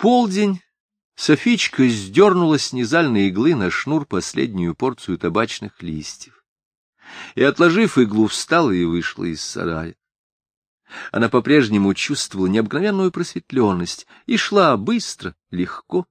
полдень Софичка сдернула с низальной иглы на шнур последнюю порцию табачных листьев и, отложив иглу, встала и вышла из сарая. Она по-прежнему чувствовала необыкновенную просветленность и шла быстро, легко.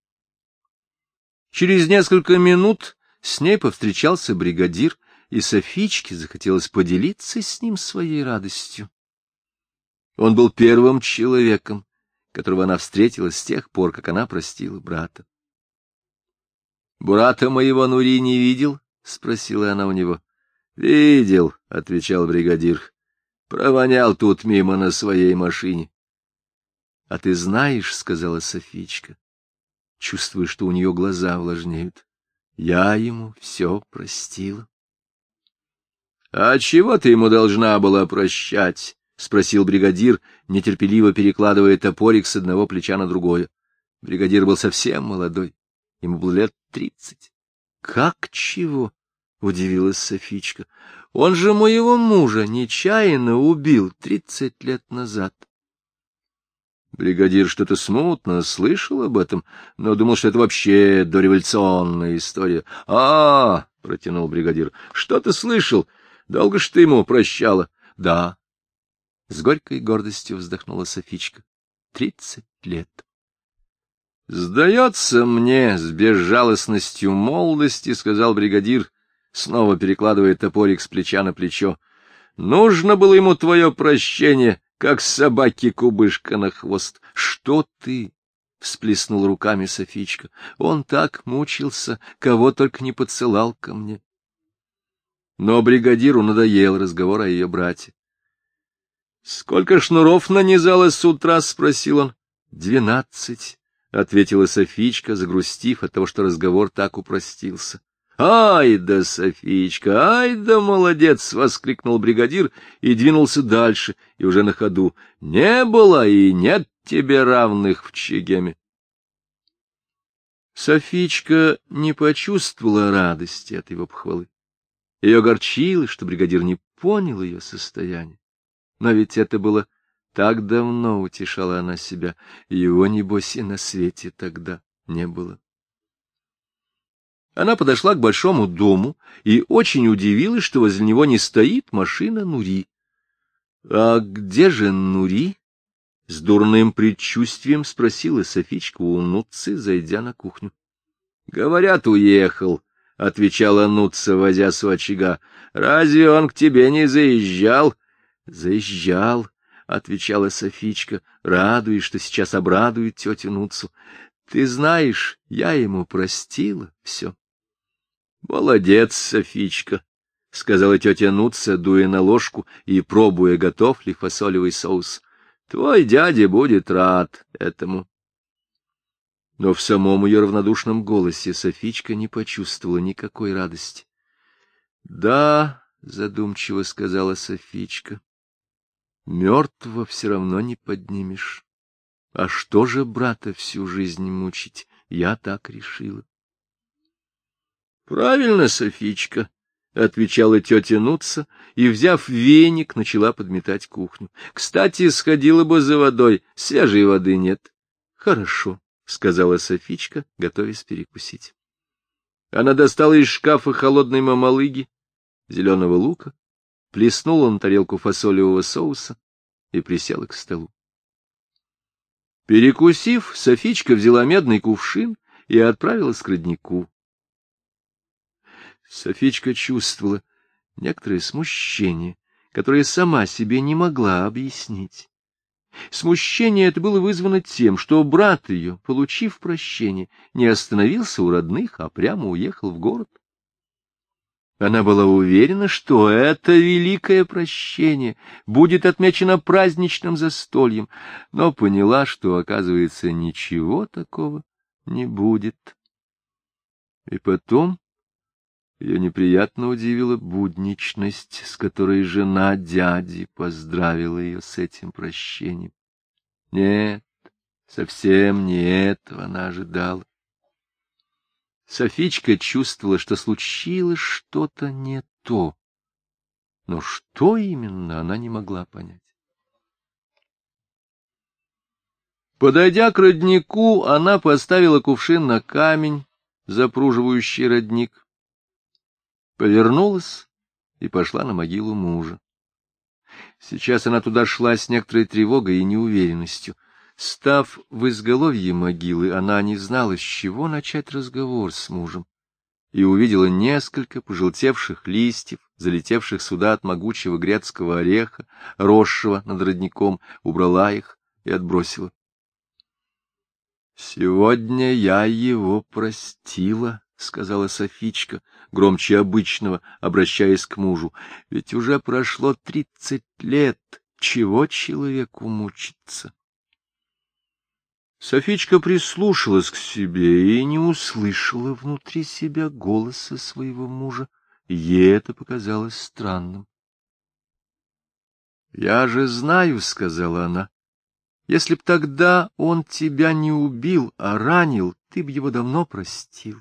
Через несколько минут с ней повстречался бригадир, и Софичке захотелось поделиться с ним своей радостью. Он был первым человеком, которого она встретила с тех пор, как она простила брата. — Брата моего Нури не видел? — спросила она у него. — Видел, — отвечал бригадир. — Провонял тут мимо на своей машине. — А ты знаешь, — сказала Софичка, чувствуя, что у нее глаза влажнеют, — я ему все простила. — А чего ты ему должна была прощать? — спросил бригадир, нетерпеливо перекладывая топорик с одного плеча на другое. Бригадир был совсем молодой, ему было лет 30. — Как чего? — удивилась Софичка. — Он же моего мужа нечаянно убил 30 лет назад. Бригадир что-то смутно слышал об этом, но думал, что это вообще дореволюционная история. — протянул бригадир, — что ты слышал? Долго ж ты ему прощала? — Да. С горькой гордостью вздохнула Софичка. 30 лет. — Сдается мне, с безжалостностью молодости, — сказал бригадир, снова перекладывая топорик с плеча на плечо. — Нужно было ему твое прощение, как собаке кубышка на хвост. — Что ты? — всплеснул руками Софичка. — Он так мучился, кого только не подсылал ко мне. Но бригадиру надоел разговор о ее брате. — Сколько шнуров нанизалось с утра? — спросил он. — 12, — ответила Софичка, загрустив от того, что разговор так упростился. — Ай да, Софичка, ай да молодец! — воскликнул бригадир и двинулся дальше, и уже на ходу. — Не было и нет тебе равных в Чегеме. Софичка не почувствовала радости от его похвалы. Ее огорчило, что бригадир не понял ее состояние. Но ведь это было так давно, утешала она себя, его, небось, и на свете тогда не было. Она подошла к большому дому и очень удивилась, что возле него не стоит машина Нури. — А где же Нури? — с дурным предчувствием спросила Софичка у Нуццы, зайдя на кухню. — Говорят, уехал, — отвечала Нуцца, возясь у очага. — Разве он к тебе не заезжал? — Заезжал, — отвечала Софичка, радуясь, что сейчас обрадует тетю Нуццу. — Ты знаешь, я ему простила все. — Молодец, Софичка, — сказала тетя Нуцця, дуя на ложку и пробуя, готов ли фасолевый соус. — Твой дядя будет рад этому. Но в самом ее равнодушном голосе Софичка не почувствовала никакой радости. — Да, — задумчиво сказала Софичка, — мертвого все равно не поднимешь. А что же брата всю жизнь мучить? Я так решила. — Правильно, Софичка, — отвечала тетя Нуцца и, взяв веник, начала подметать кухню. — Кстати, сходила бы за водой, свежей воды нет. — Хорошо, — сказала Софичка, готовясь перекусить. Она достала из шкафа холодной мамалыги, зеленого лука, плеснула на тарелку фасолевого соуса и присела к столу. Перекусив, Софичка взяла медный кувшин и отправилась к роднику. Софичка чувствовала некоторое смущение, которое сама себе не могла объяснить. Смущение это было вызвано тем, что брат ее, получив прощение, не остановился у родных, а прямо уехал в город. Она была уверена, что это великое прощение будет отмечено праздничным застольем, но поняла, что, оказывается, ничего такого не будет. И потом ее неприятно удивила будничность, с которой жена дяди поздравила ее с этим прощением. Нет, совсем не этого она ожидала. Софичка чувствовала, что случилось что-то не то, но что именно, она не могла понять. Подойдя к роднику, она поставила кувшин на камень, запруживающий родник, повернулась и пошла на могилу мужа. Сейчас она туда шла с некоторой тревогой и неуверенностью. Став в изголовье могилы, она не знала, с чего начать разговор с мужем, и увидела несколько пожелтевших листьев, залетевших сюда от могучего грецкого ореха, росшего над родником, убрала их и отбросила. «Сегодня я его простила», — сказала Софичка, громче обычного, обращаясь к мужу. «Ведь уже прошло 30 лет. Чего человеку мучиться?» Софичка прислушалась к себе и не услышала внутри себя голоса своего мужа. Ей это показалось странным. «Я же знаю», — сказала она, — «если б тогда он тебя не убил, а ранил, ты б его давно простил».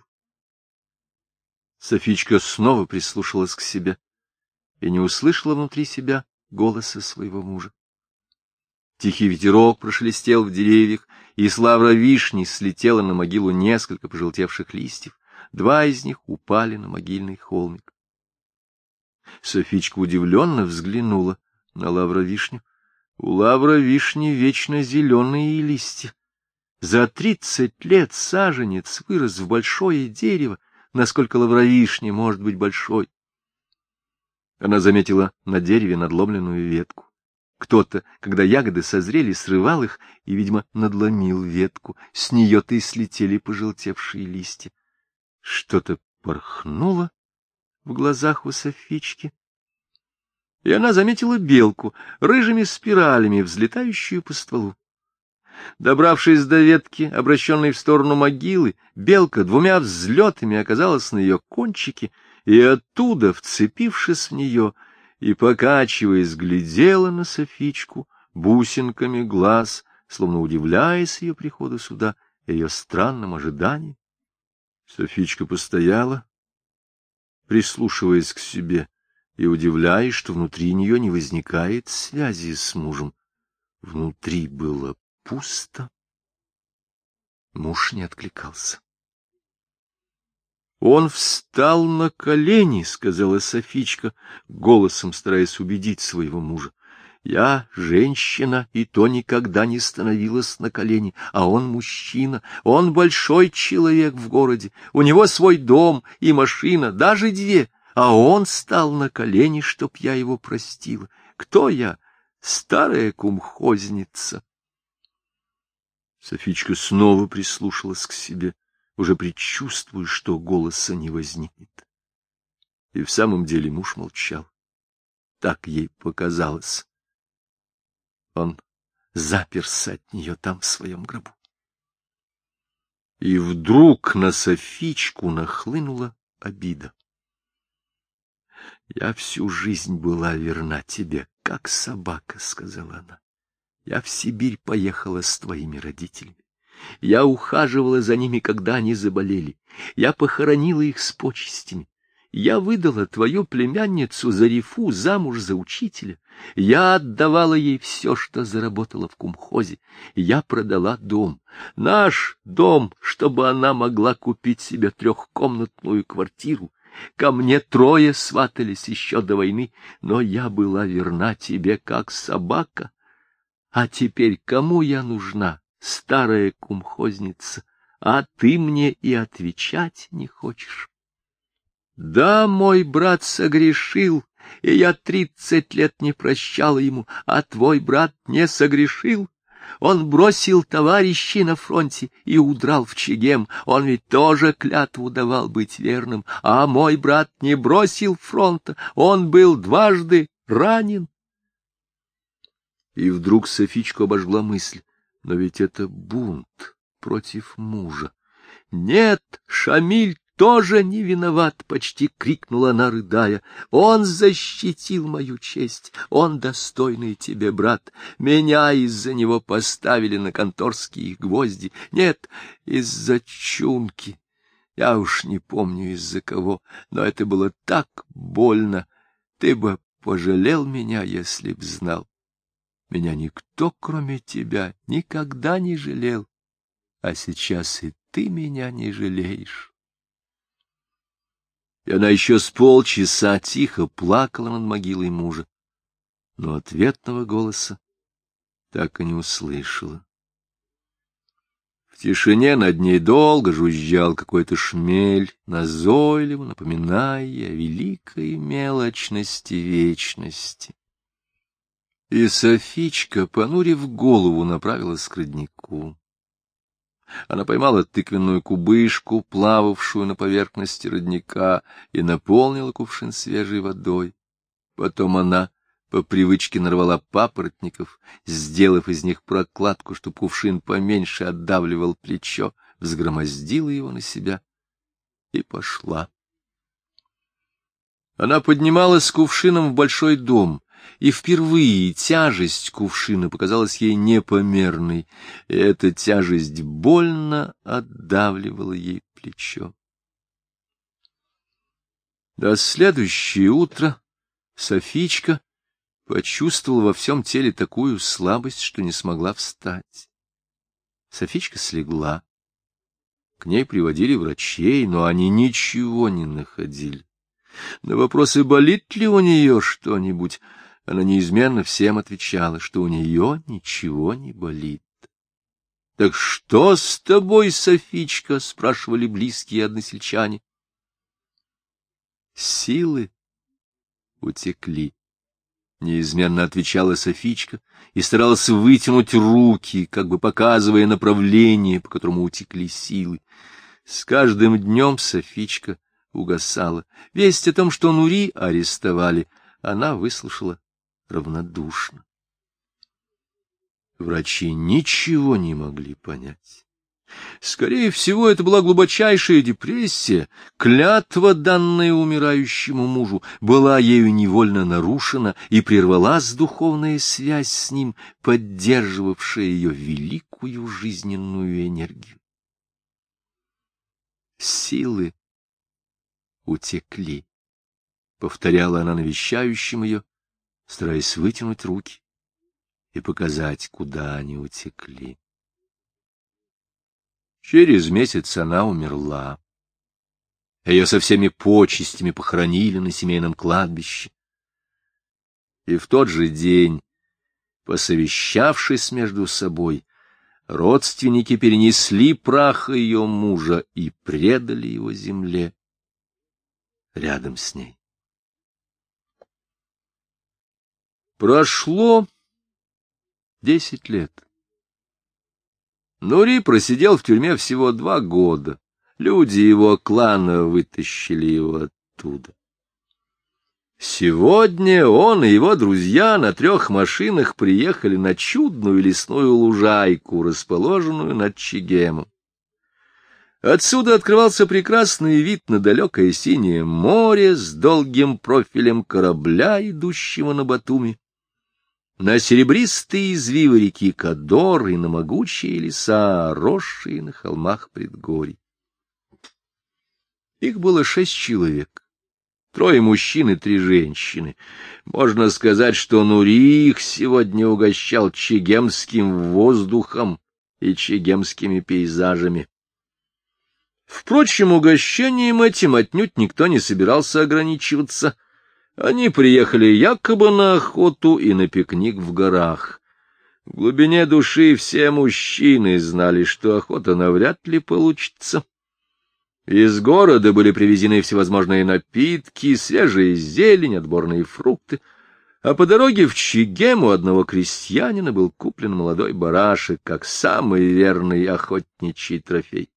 Софичка снова прислушалась к себе и не услышала внутри себя голоса своего мужа. Тихий ветерок прошелестел в деревьях, и с лавра вишни слетело на могилу несколько пожелтевших листьев. 2 из них упали на могильный холмик. Софичка удивленно взглянула на лавровишню. У лавровишни вечно зеленые листья. За 30 лет саженец вырос в большое дерево, насколько лавровишня может быть большой. Она заметила на дереве надломленную ветку. Кто-то, когда ягоды созрели, срывал их и, видимо, надломил ветку. С нее-то и слетели пожелтевшие листья. Что-то порхнуло в глазах у Софички, и она заметила белку, рыжими спиралями, взлетающую по стволу. Добравшись до ветки, обращенной в сторону могилы, белка 2 взлетами оказалась на ее кончике, и оттуда, вцепившись в нее и, покачиваясь, глядела на Софичку бусинками глаз, словно удивляясь ее приходу сюда и ее странным ожиданиям. Софичка постояла, прислушиваясь к себе и удивляясь, что внутри нее не возникает связи с мужем. Внутри было пусто. Муж не откликался. «Он встал на колени», — сказала Софичка, голосом стараясь убедить своего мужа. «Я женщина, и то никогда не становилась на колени, а он мужчина, он большой человек в городе, у него свой дом и машина, даже 2, а он стал на колени, чтоб я его простила. Кто я? Старая кумхозница». Софичка снова прислушалась к себе, уже предчувствуя, что голоса не возникнет. И в самом деле муж молчал. Так ей показалось. Он заперся от нее там в своем гробу. И вдруг на Софичку нахлынула обида. «Я всю жизнь была верна тебе, как собака», — сказала она. «Я в Сибирь поехала с твоими родителями. Я ухаживала за ними, когда они заболели. Я похоронила их с почестями. Я выдала твою племянницу Зарифу замуж за учителя. Я отдавала ей все, что заработала в кумхозе. Я продала дом. Наш дом, чтобы она могла купить себе 3-комнатную квартиру. Ко мне 3 сватались еще до войны, но я была верна тебе, как собака. А теперь кому я нужна, старая кумхозница, а ты мне и отвечать не хочешь? Да, мой брат согрешил, и я 30 лет не прощала ему, а твой брат не согрешил. Он бросил товарищей на фронте и удрал в Чегем. Он ведь тоже клятву давал быть верным, а мой брат не бросил фронта, он был 2 ранен. И вдруг Софичку обожгла мысль: но ведь это бунт против мужа. Нет, Шамиль тоже не виноват, — почти крикнула она, рыдая. Он защитил мою честь, он достойный тебе брат. Меня из-за него поставили на конторские гвозди. Нет, из-за Чунки. Я уж не помню из-за кого, но это было так больно. Ты бы пожалел меня, если б знал. Меня никто, кроме тебя, никогда не жалел, а сейчас и ты меня не жалеешь. И она еще с полчаса тихо плакала над могилой мужа, но ответного голоса так и не услышала. В тишине над ней долго жужжал какой-то шмель, назойливо напоминая о великой мелочности вечности. И Софичка, понурив голову, направилась к роднику. Она поймала тыквенную кубышку, плававшую на поверхности родника, и наполнила кувшин свежей водой. Потом она по привычке нарвала папоротников, сделав из них прокладку, чтоб кувшин поменьше отдавливал плечо, взгромоздила его на себя и пошла. Она поднималась с кувшином в большой дом, и впервые тяжесть кувшина показалась ей непомерной, и эта тяжесть больно отдавливала ей плечо. До следующее утро Софичка почувствовала во всем теле такую слабость, что не смогла встать. Софичка слегла. К ней приводили врачей, но они ничего не находили. На вопросы, болит ли у нее что-нибудь, она неизменно всем отвечала, что у нее ничего не болит. — Так что с тобой, Софичка? — спрашивали близкие односельчане. Силы утекли. Неизменно отвечала Софичка и старалась вытянуть руки, как бы показывая направление, по которому утекли силы. С каждым днем Софичка угасала. Весть о том, что Нури арестовали, она выслушала равнодушно. Врачи ничего не могли понять. Скорее всего, это была глубочайшая депрессия. Клятва, данная умирающему мужу, была ею невольно нарушена, и прервалась духовная связь с ним, поддерживавшая ее великую жизненную энергию. Силы утекли, — повторяла она навещающим ее, стараясь вытянуть руки и показать, куда они утекли. Через месяц она умерла. Ее со всеми почестями похоронили на семейном кладбище. И в тот же день, посовещавшись между собой, родственники перенесли прах ее мужа и предали его земле рядом с ней. Прошло 10 лет. Нури просидел в тюрьме всего 2 года. Люди его клана вытащили его оттуда. Сегодня он и его друзья на 3 машинах приехали на чудную лесную лужайку, расположенную над Чегемом. Отсюда открывался прекрасный вид на далекое синее море с долгим профилем корабля, идущего на Батуми, на серебристые извивы реки Кадор и на могучие леса, росшие на холмах предгорий. Их было 6 человек, 3 мужчин и 3 женщины. Можно сказать, что Нури их сегодня угощал чегемским воздухом и чегемскими пейзажами. Впрочем, угощением этим отнюдь никто не собирался ограничиваться. Они приехали якобы на охоту и на пикник в горах. В глубине души все мужчины знали, что охота навряд ли получится. Из города были привезены всевозможные напитки, свежая зелень, отборные фрукты, а по дороге в Чегем у одного крестьянина был куплен молодой барашек, как самый верный охотничий трофей.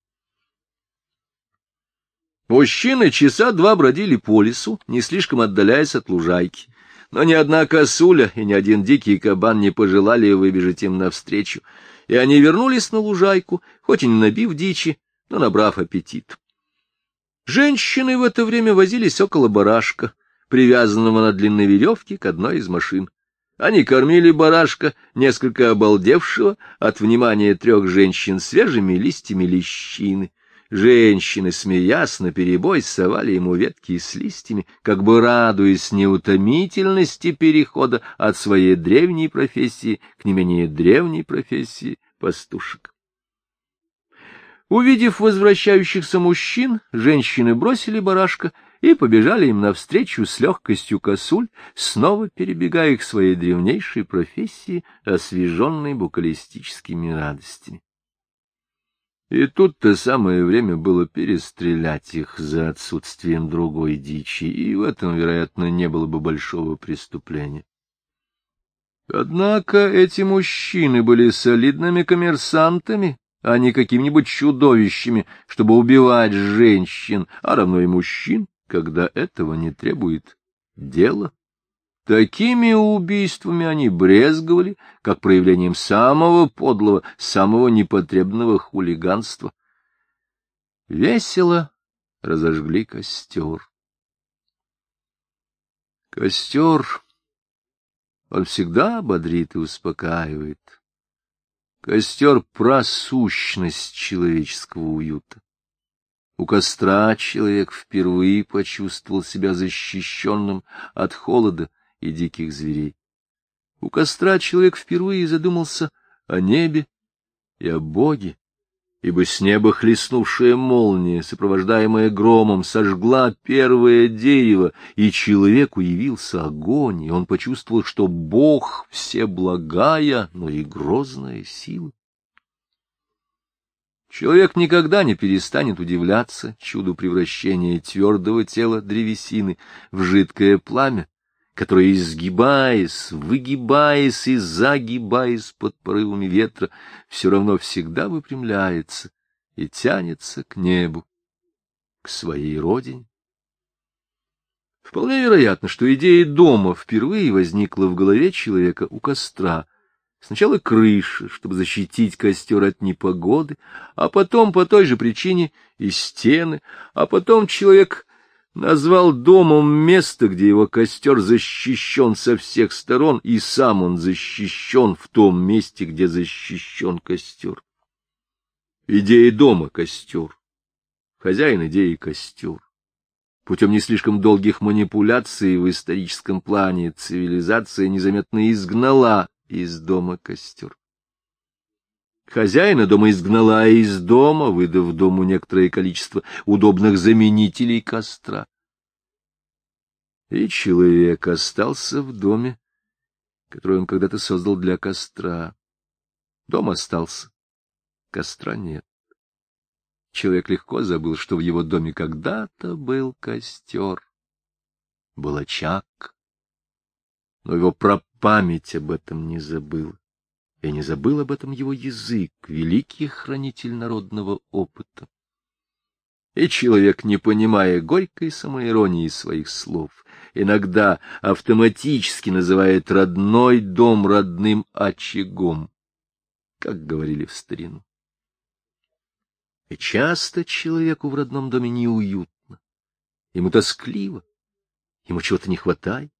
Мужчины часа 2 бродили по лесу, не слишком отдаляясь от лужайки, но ни одна косуля и ни один дикий кабан не пожелали выбежать им навстречу, и они вернулись на лужайку, хоть и не набив дичи, но набрав аппетит. Женщины в это время возились около барашка, привязанного на длинной веревке к одной из машин. Они кормили барашка, несколько обалдевшего от внимания 3 женщин, свежими листьями лещины. Женщины, смеясь наперебой, совали ему ветки с листьями, как бы радуясь неутомительности перехода от своей древней профессии к не менее древней профессии пастушек. Увидев возвращающихся мужчин, женщины бросили барашка и побежали им навстречу с легкостью косуль, снова перебегая к своей древнейшей профессии, освеженной букалистическими радостями. И тут-то самое время было перестрелять их за отсутствием другой дичи, и в этом, вероятно, не было бы большого преступления. Однако эти мужчины были солидными коммерсантами, а не какими-нибудь чудовищами, чтобы убивать женщин, а равно и мужчин, когда этого не требует дело. Такими убийствами они брезговали, как проявлением самого подлого, самого непотребного хулиганства. Весело разожгли костер. Костер, он всегда бодрит и успокаивает. Костер — прасущность человеческого уюта. У костра человек впервые почувствовал себя защищенным от холода и диких зверей. У костра человек впервые задумался о небе и о Боге, ибо с неба хлестнувшая молния, сопровождаемая громом, сожгла первое дерево, и человеку явился огонь, и он почувствовал, что Бог — всеблагая, но и грозная сила. Человек никогда не перестанет удивляться чуду превращения твердого тела древесины в жидкое пламя, которое, изгибаясь, выгибаясь и загибаясь под порывами ветра, все равно всегда выпрямляется и тянется к небу, к своей родине. Вполне вероятно, что идея дома впервые возникла в голове человека у костра. Сначала крыша, чтобы защитить костер от непогоды, а потом по той же причине и стены, а потом человек назвал домом место, где его костер защищен со всех сторон, и сам он защищен в том месте, где защищен костер. Идея дома — костер, хозяин идеи — костер. Путем не слишком долгих манипуляций в историческом плане цивилизация незаметно изгнала из дома костер. Хозяина дома изгнала из дома, выдав дому некоторое количество удобных заменителей костра. И человек остался в доме, который он когда-то создал для костра. Дом остался, костра нет. Человек легко забыл, что в его доме когда-то был костер, был очаг, но его прапамять об этом не забыла. И не забыл об этом его язык, великий хранитель народного опыта. И человек, не понимая горькой самоиронии своих слов, иногда автоматически называет родной дом родным очагом, как говорили в старину. И часто человеку в родном доме неуютно, ему тоскливо, ему чего-то не хватает.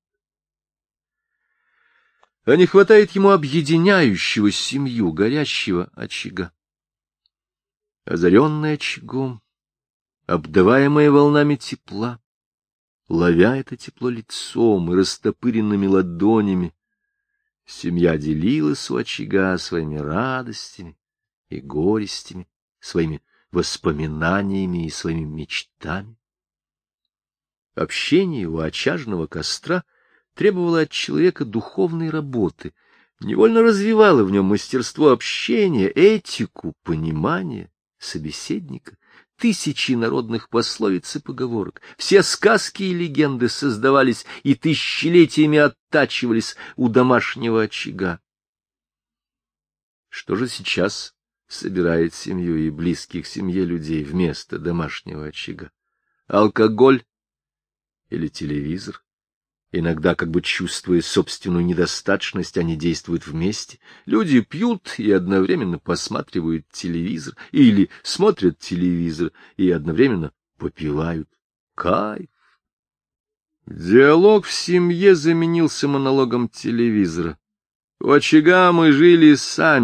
А не хватает ему объединяющего семью, горящего очага. Озаренный очагом, обдаваемая волнами тепла, ловя это тепло лицом и растопыренными ладонями, семья делилась у очага своими радостями и горестями, своими воспоминаниями и своими мечтами. Общение у очажного костра требовало от человека духовной работы, невольно развивало в нем мастерство общения, этику, понимание собеседника. Тысячи народных пословиц и поговорок, все сказки и легенды создавались и тысячелетиями оттачивались у домашнего очага. Что же сейчас собирает семью и близких семье людей вместо домашнего очага? Алкоголь или телевизор? Иногда, как бы чувствуя собственную недостаточность, они действуют вместе. Люди пьют и одновременно посматривают телевизор, или смотрят телевизор и одновременно попивают. Кайф! Диалог в семье заменился монологом телевизора. У очага мы жили сами,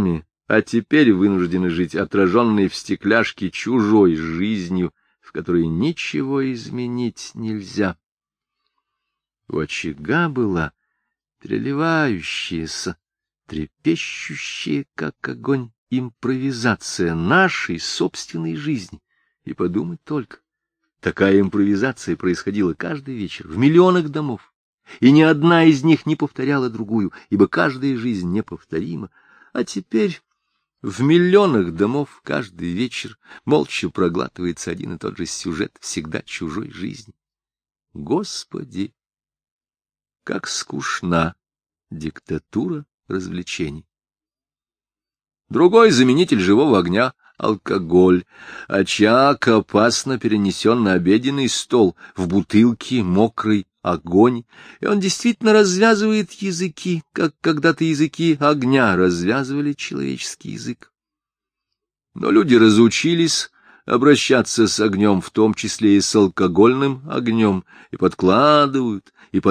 а теперь вынуждены жить отраженной в стекляшке чужой жизнью, в которой ничего изменить нельзя. У очага была переливающаяся, трепещущая, как огонь, импровизация нашей собственной жизни. И подумать только, такая импровизация происходила каждый вечер в миллионах домов, и ни одна из них не повторяла другую, ибо каждая жизнь неповторима. А теперь в миллионах домов каждый вечер молча проглатывается один и тот же сюжет всегда чужой жизни. Господи, как скучна диктатура развлечений! Другой заменитель живого огня — алкоголь. Очаг опасно перенесен на обеденный стол, в бутылке мокрый огонь, и он действительно развязывает языки, как когда-то языки огня развязывали человеческий язык. Но люди разучились обращаться с огнем, в том числе и с алкогольным огнем, и подкладывают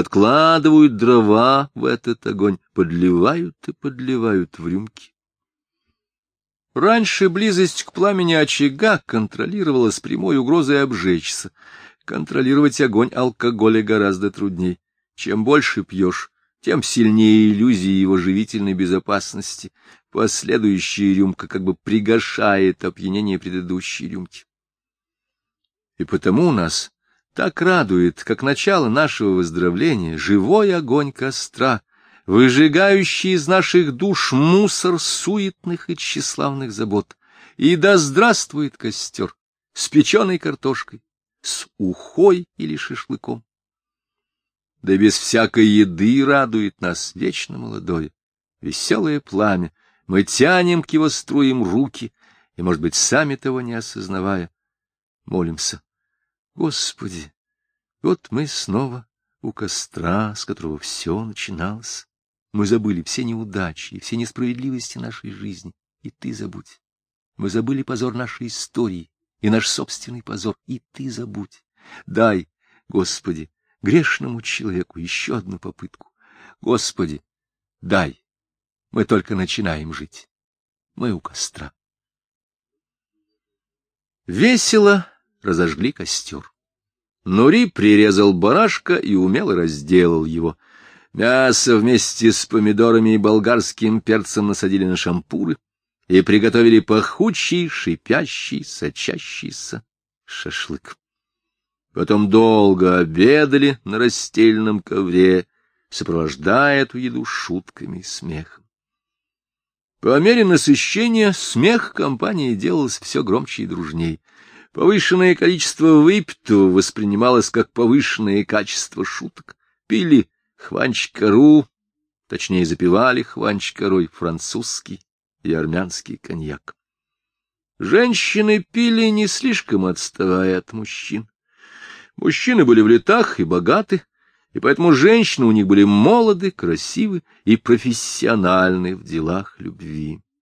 дрова в этот огонь, подливают и подливают в рюмки. Раньше близость к пламени очага контролировалась прямой угрозой обжечься. Контролировать огонь алкоголя гораздо трудней. Чем больше пьешь, тем сильнее иллюзии его живительной безопасности. Последующая рюмка как бы пригашает опьянение предыдущей рюмки. И потому нас так радует, как начало нашего выздоровления, живой огонь костра, выжигающий из наших душ мусор суетных и тщеславных забот. И да здравствует костер с печеной картошкой, с ухой или шашлыком. Да без всякой еды радует нас вечно молодое, веселое пламя. Мы тянем к его струям руки, и, может быть, сами того не осознавая, молимся: Господи, вот мы снова у костра, с которого все начиналось. Мы забыли все неудачи и все несправедливости нашей жизни, и ты забудь. Мы забыли позор нашей истории и наш собственный позор, и ты забудь. Дай, Господи, грешному человеку еще одну попытку. Господи, дай. Мы только начинаем жить. Мы у костра. Весело разожгли костер. Нури прирезал барашка и умело разделал его. Мясо вместе с помидорами и болгарским перцем насадили на шампуры и приготовили пахучий, шипящий, сочащийся шашлык. Потом долго обедали на расстеленном ковре, сопровождая эту еду шутками и смехом. По мере насыщения смех компании делался все громче и дружней. Повышенное количество выпитого воспринималось как повышенное качество шуток. Пили хванч-кару, точнее запивали хванч-карой французский и армянский коньяк. Женщины пили, не слишком отставая от мужчин. Мужчины были в летах и богаты, и поэтому женщины у них были молоды, красивы и профессиональны в делах любви.